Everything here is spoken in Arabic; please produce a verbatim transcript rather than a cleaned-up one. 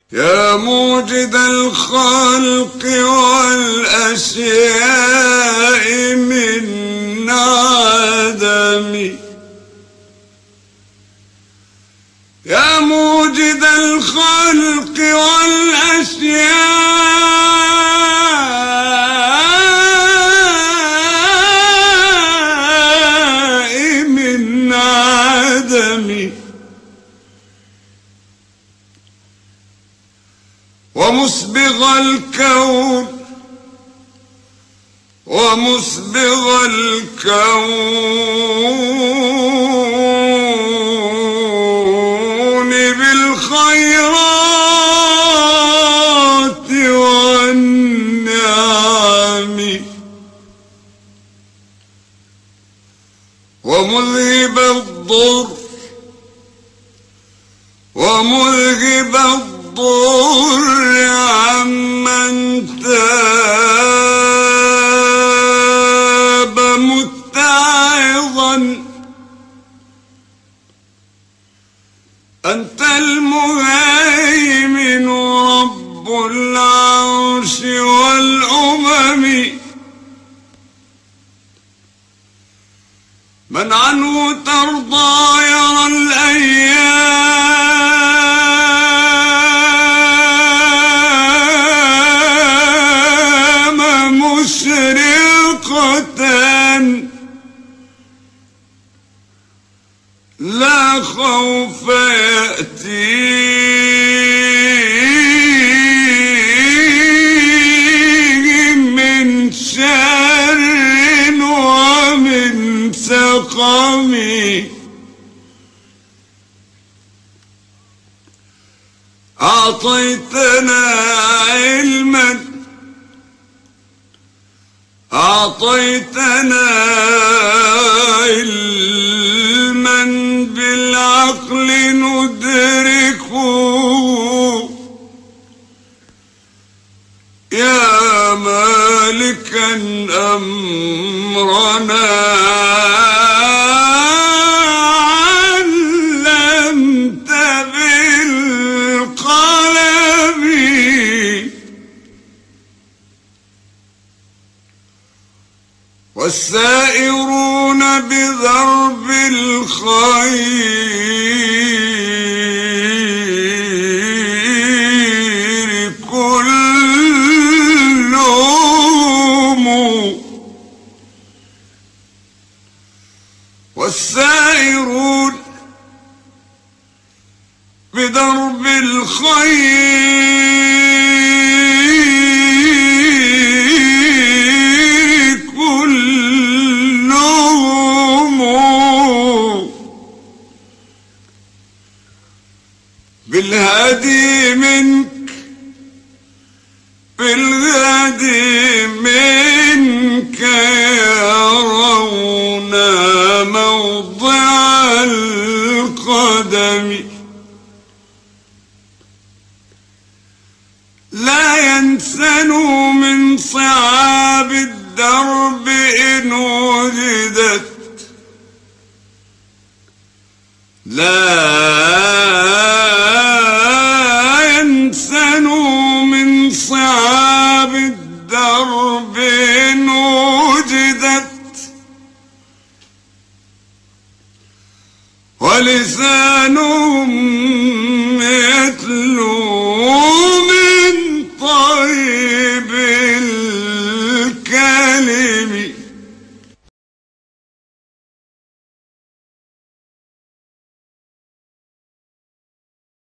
يا موجد الخلق والأشياء من عدم، يا موجد الخلق والأشياء من عدم، ومسبغ الكون ومسبغ الكون بالخيرات والنعم، ومذهب الضر ومذهب الضر الضر عمن تاب متعظا، أنت المهيمن رب العرش والأمم، من عنه ترضى يرى الأيام مشرقة، لا خوف يأتيهم من شر ومن سقم، أعطيتنا علما أعطيتنا علما بالعقل ندركه، يا مالكا أمرنا علمت بالقلم، والسائرون بضرب الخير كلهم، والسائرون بضرب الخير بالهدي منك بالهدي منك يرون موضع القدم، لا ينسنوا من صعاب الدرب إن وجدت، لا ينسنوا من صعاب الدرب إن وجدت، ولسانهم